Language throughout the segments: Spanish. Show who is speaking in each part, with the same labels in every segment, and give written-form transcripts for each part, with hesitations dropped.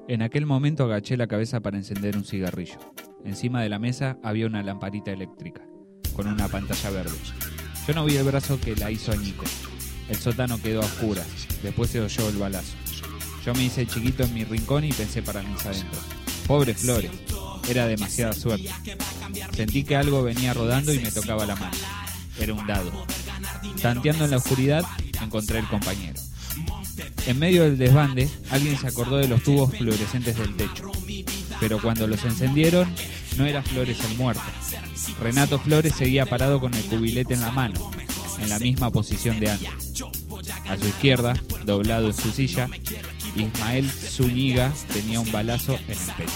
Speaker 1: En aquel momento agaché la cabeza para encender un cigarrillo. Encima de la mesa había una lamparita eléctrica, con una pantalla verde. Yo no vi el brazo que la hizo añicos. El sótano quedó a oscuras. Después se oyó el balazo. Yo me hice chiquito en mi rincón y pensé para mis adentros. Pobre Flores, era demasiada suerte. Sentí que algo venía rodando y me tocaba la mano. Era un dado. Tanteando en la oscuridad, encontré el compañero. En medio del desbande, alguien se acordó de los tubos fluorescentes del techo. Pero cuando los encendieron, no era Flores el muerto. Renato Flores seguía parado con el cubilete en la mano, en la misma posición de antes. A su izquierda, doblado en su silla, Ismael Zúñiga tenía un balazo en el pecho.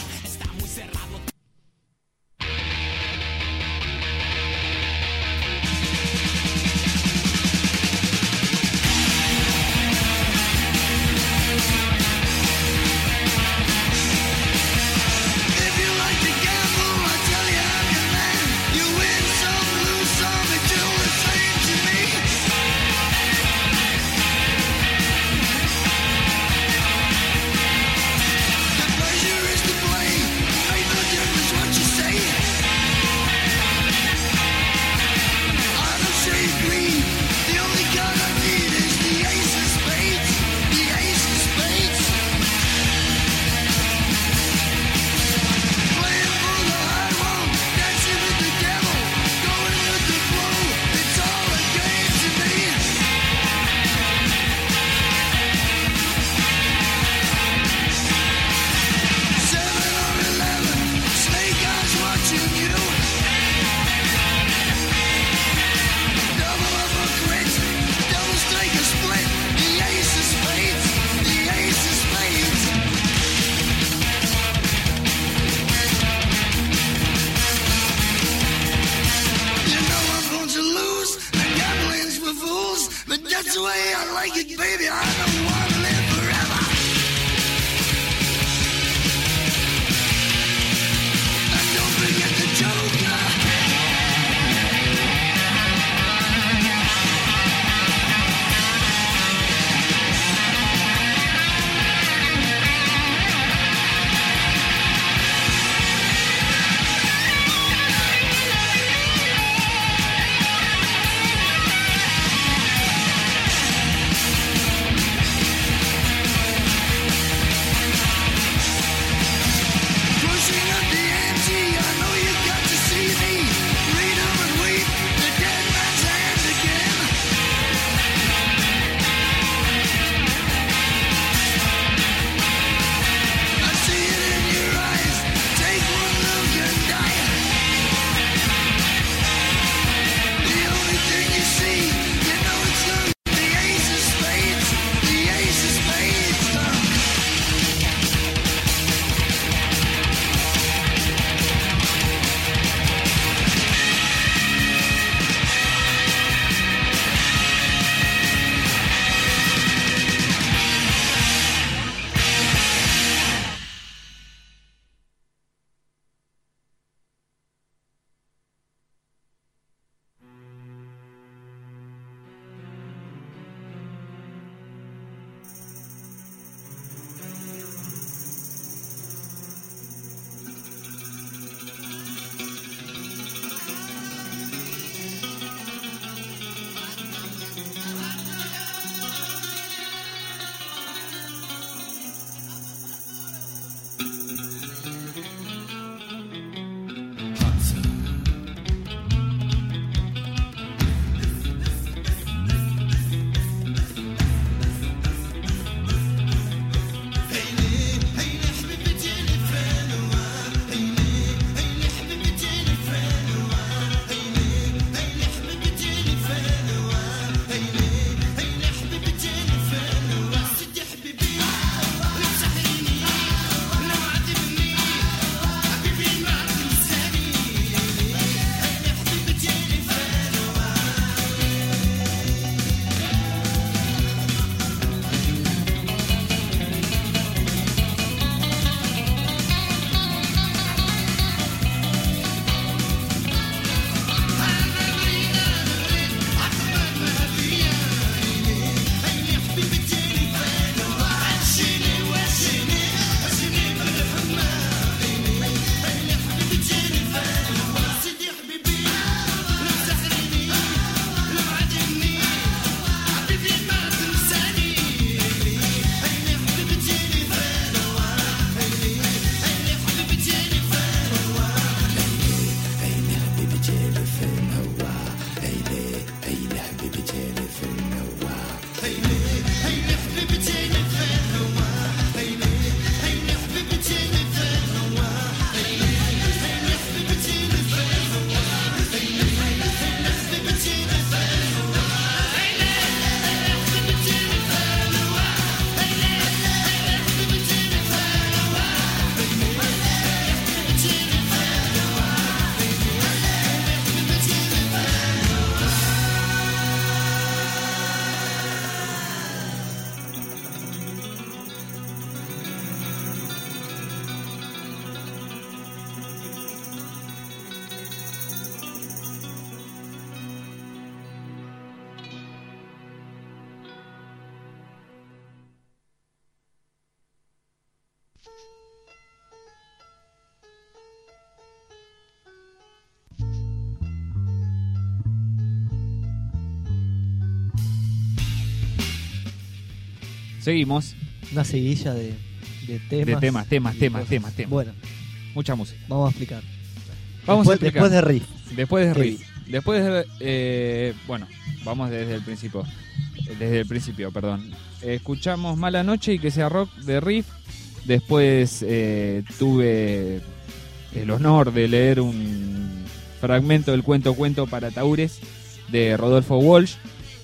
Speaker 1: Seguimos.
Speaker 2: Una seguidilla de temas.
Speaker 1: De temas.
Speaker 2: Bueno,
Speaker 1: Mucha música.
Speaker 2: vamos a explicar.
Speaker 1: Vamos a explicar.
Speaker 2: Después de riff.
Speaker 1: Después de
Speaker 2: Sí.
Speaker 1: Riff. Después de... bueno, vamos desde el principio. Perdón. Escuchamos Mala Noche y Que Sea Rock de Riff. Después tuve el honor de leer un fragmento del cuento para Taures de Rodolfo Walsh.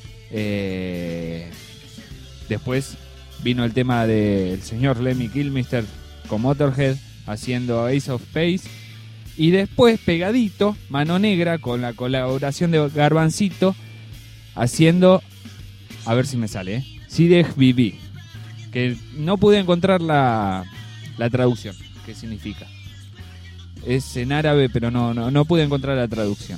Speaker 1: Después vino el tema del señor Lemmy Kilmister con Motorhead haciendo Ace of Space. Y después, pegadito, Mano Negra con la colaboración de Garbancito haciendo, a ver si me sale, Sidej Vivi, que no pude encontrar la traducción, qué significa. Es en árabe, pero no pude encontrar la traducción.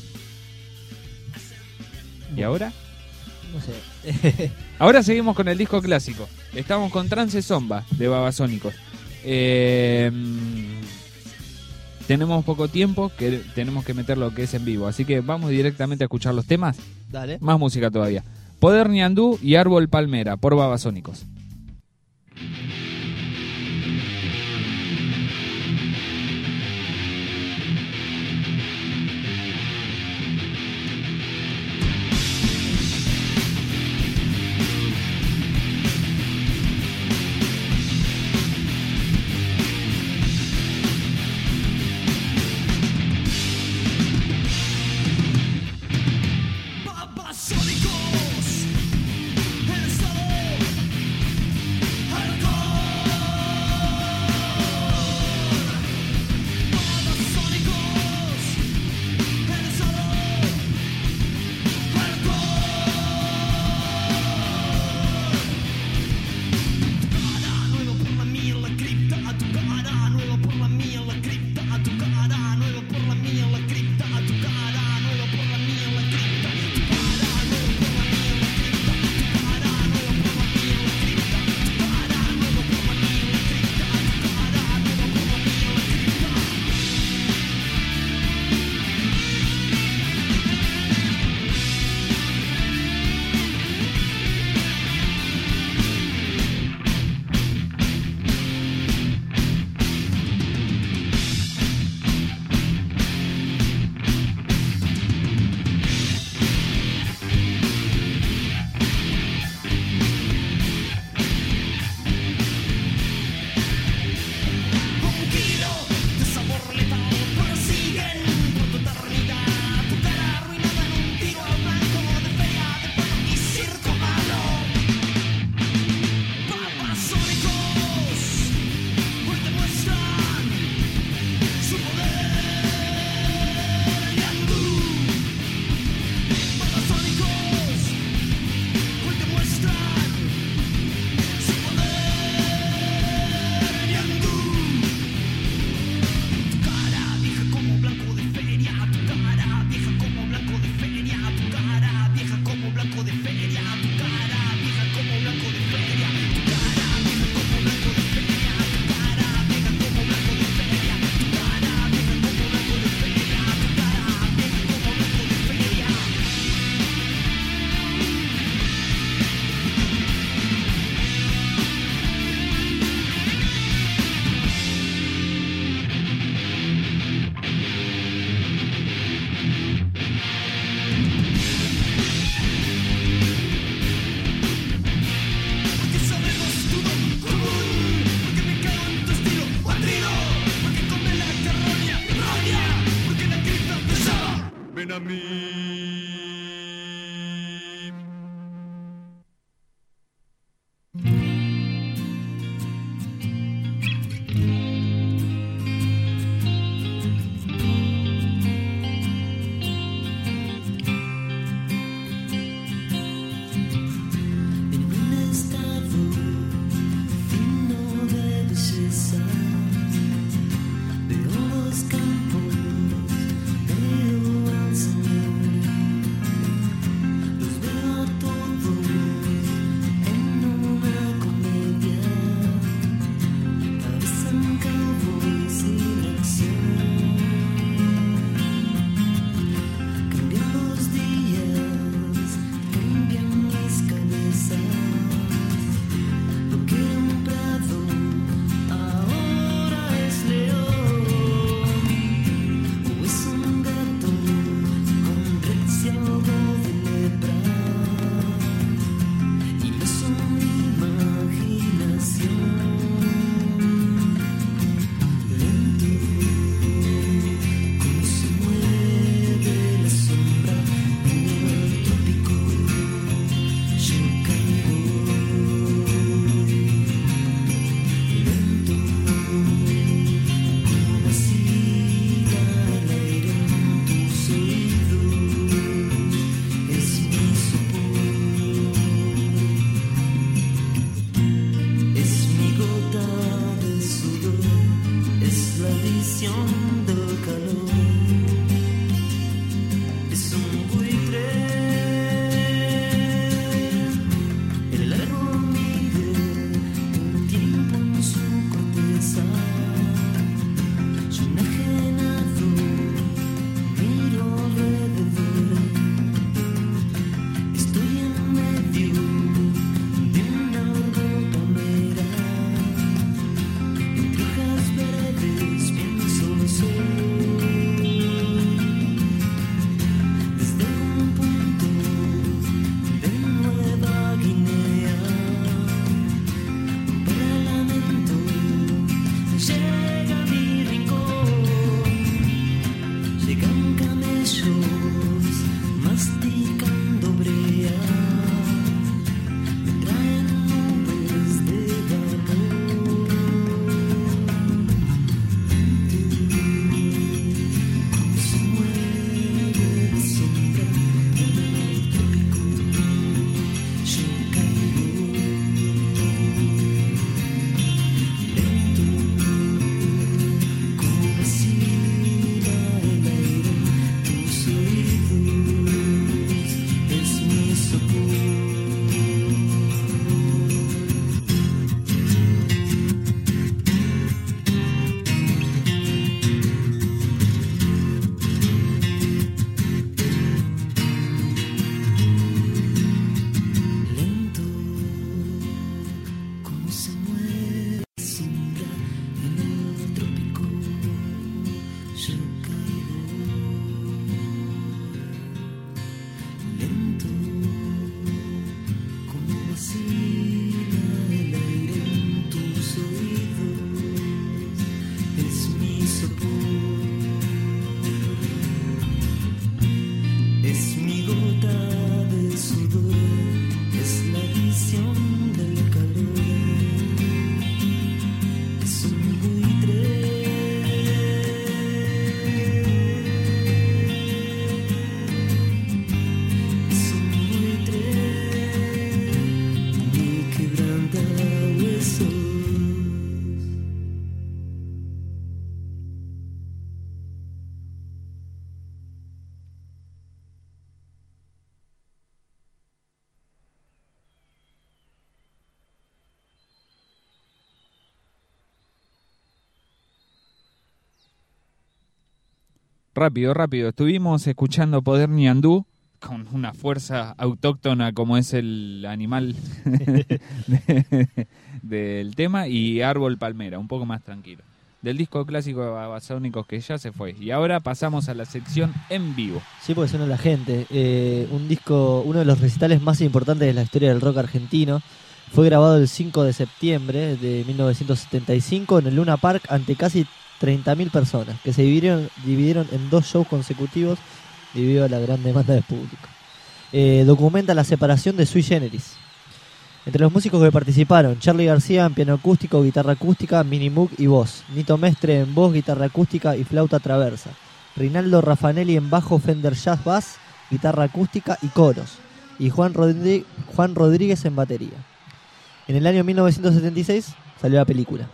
Speaker 1: ¿Y ahora?
Speaker 2: No sé.
Speaker 1: Ahora seguimos con el disco clásico. Estamos con Trance Zomba de Babasónicos. Tenemos poco tiempo, que tenemos que meter lo que es en vivo. Así que vamos directamente a escuchar los temas.
Speaker 2: Dale.
Speaker 1: Más música todavía. Poder Ñandú y Árbol Palmera por Babasónicos.
Speaker 3: Babasónicos, el estado
Speaker 1: rápido. Estuvimos escuchando Poder Ñandú con una fuerza autóctona como es el animal del tema, y Árbol Palmera, un poco más tranquilo. Del disco clásico de Babasónicos, que ya se fue. Y ahora pasamos a la sección en vivo.
Speaker 2: Sí, porque suena la gente. Un disco, uno de los recitales más importantes de la historia del rock argentino. Fue grabado el 5 de septiembre de 1975 en el Luna Park ante casi 30.000 personas, que se dividieron en 2 shows consecutivos debido a la gran demanda del público. Documenta la separación de Sui Generis. Entre los músicos que participaron: Charly García en piano acústico, guitarra acústica, Minimoog y voz; Nito Mestre en voz, guitarra acústica y flauta traversa; Rinaldo Raffanelli en bajo, Fender Jazz Bass, guitarra acústica y coros; y Juan Rodríguez en batería. En el año 1976 salió la película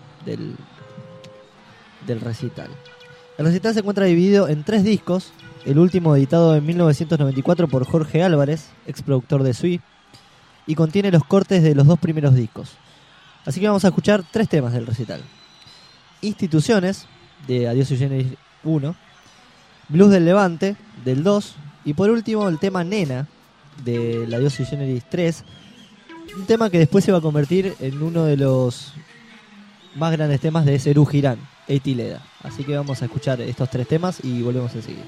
Speaker 2: del recital. El recital se encuentra dividido en 3 discos, el último editado en 1994 por Jorge Álvarez, ex productor de Sui, y contiene los cortes de los 2 primeros discos. Así que vamos a escuchar 3 temas del recital: Instituciones, de Adiós Sui Generis 1, Blues del Levante, del 2, y por último el tema Nena, de Adiós Sui Generis 3, un tema que después se va a convertir en uno de los más grandes temas de Serú Girán, Eitileda. Así que vamos a escuchar estos 3 temas y volvemos enseguida.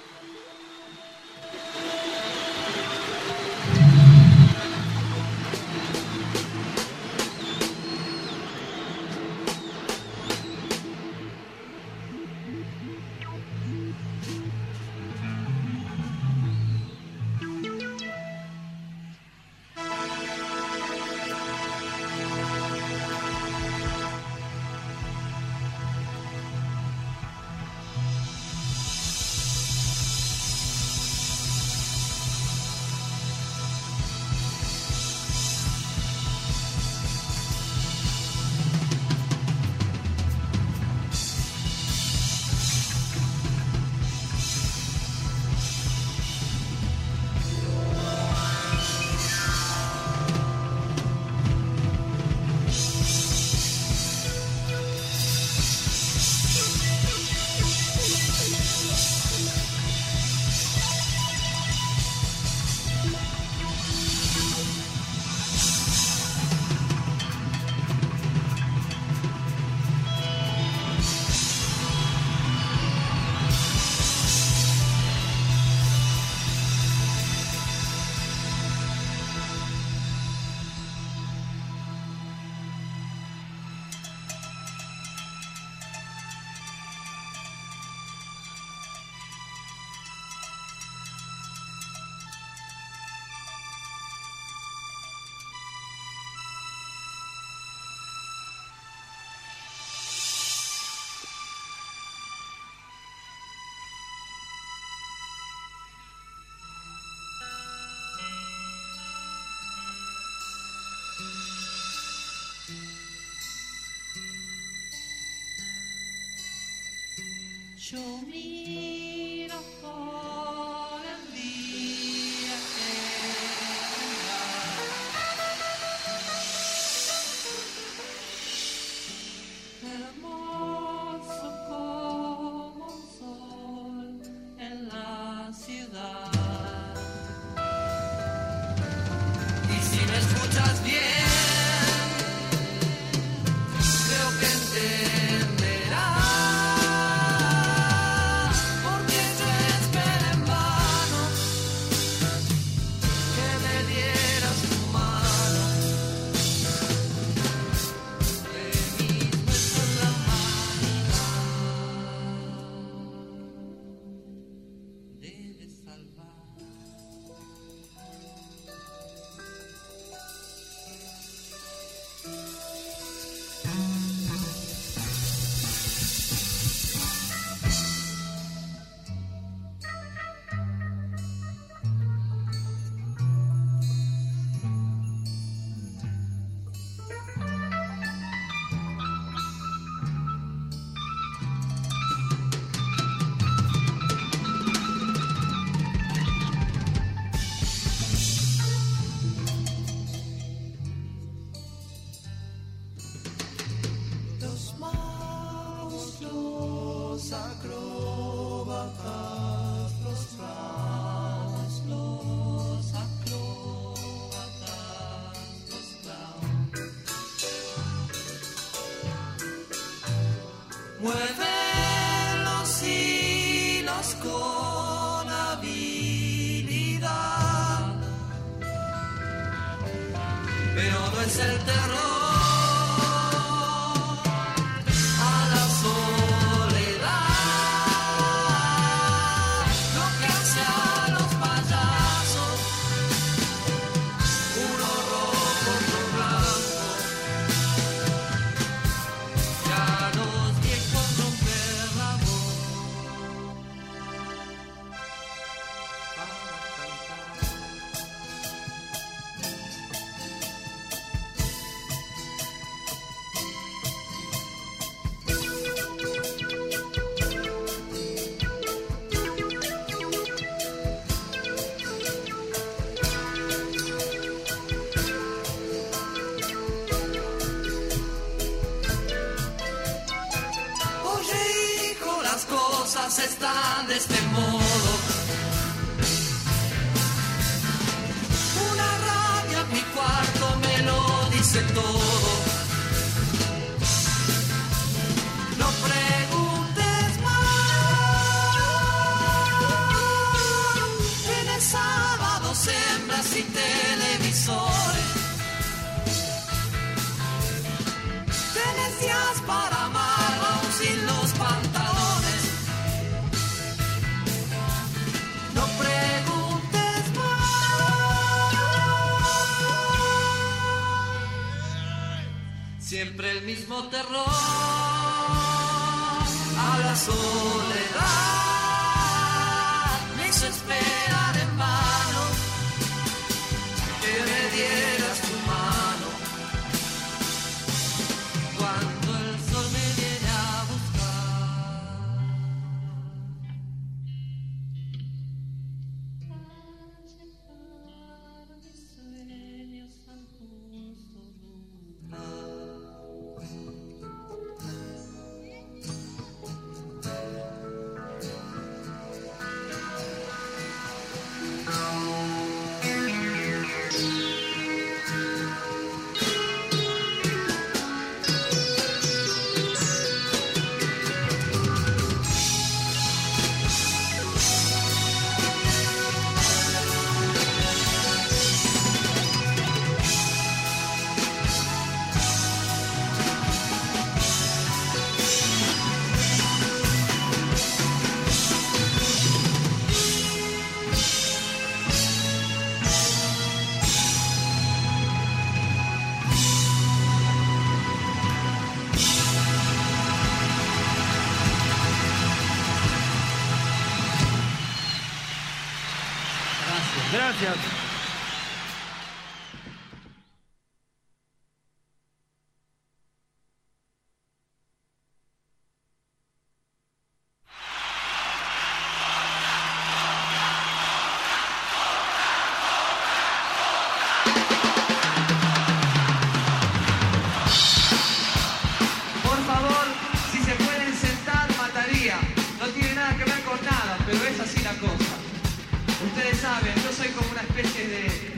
Speaker 3: Yo miro por el día que vendrá, hermoso como un sol en la ciudad. Y si me escuchas bien, creo que entenderás. mueve los hilos con habilidad, pero no es el terror. Están de este modo. Una rabia en mi cuarto me lo dice todo. No preguntes más. Tienes sábados, hembras y televisores. Tienes días para amar aún sin los pantalones. Siempre el mismo terror a la soledad me hizo esperar en vano que me dieras tu mano cuando el sol me viene a
Speaker 4: Gracias.
Speaker 3: Por favor, si se pueden sentar, mataría. No tiene nada que ver con nada, pero es así la cosa. Ustedes saben, yo soy como una especie de